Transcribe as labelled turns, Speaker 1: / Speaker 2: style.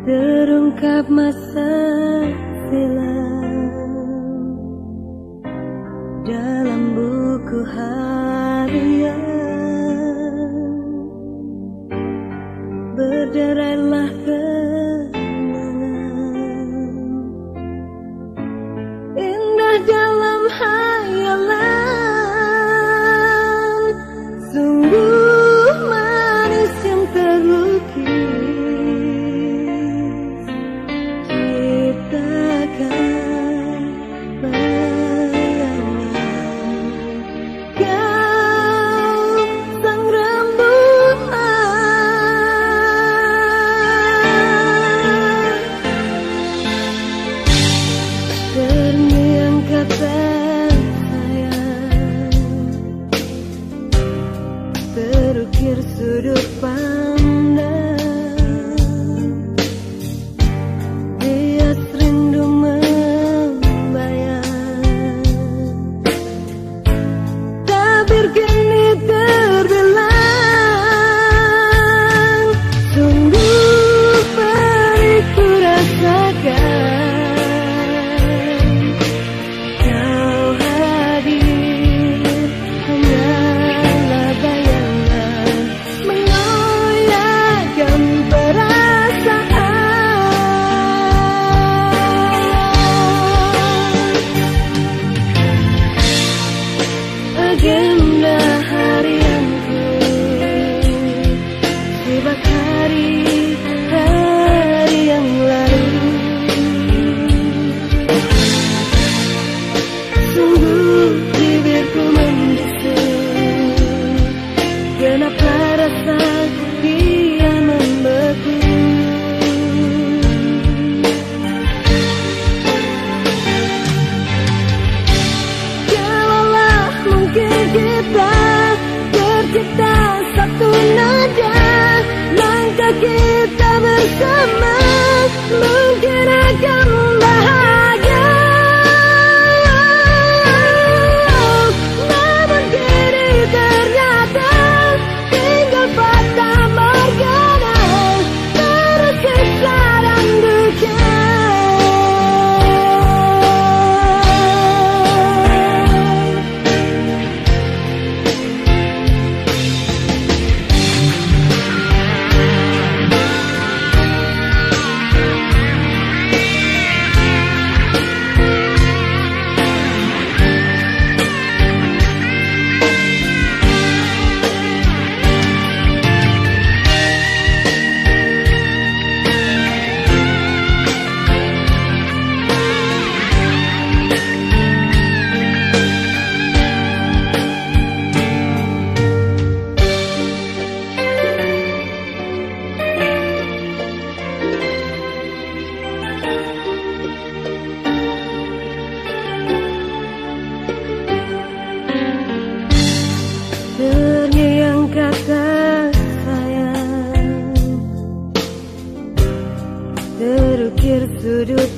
Speaker 1: terungkap masa silam dalam buku harian. Berderailah kenangan indah dalam hayalan, sungguh manis yang terlukis. Ciptakan bayangan kau sang rembulan, terngiang kata sayang, terukir sudut pandang, bias rindu membayang, tabir kini terbilang, sungguh perih ku rasakan kau hadir, hanyalah bayangan mengoyakkan perasaan. Agenda harianku sibak hari-hari yang lalu, sungguh bibirku membisu, kenapa rasa dia membeku. Kalaulah mungkin kita tercipta satu nada, langkah kita bersama mungkin akan bahagia. Namun kini ternyata tinggal fata morgana, terus siksa dan duka. Terngiang kata sayang, terukir sudut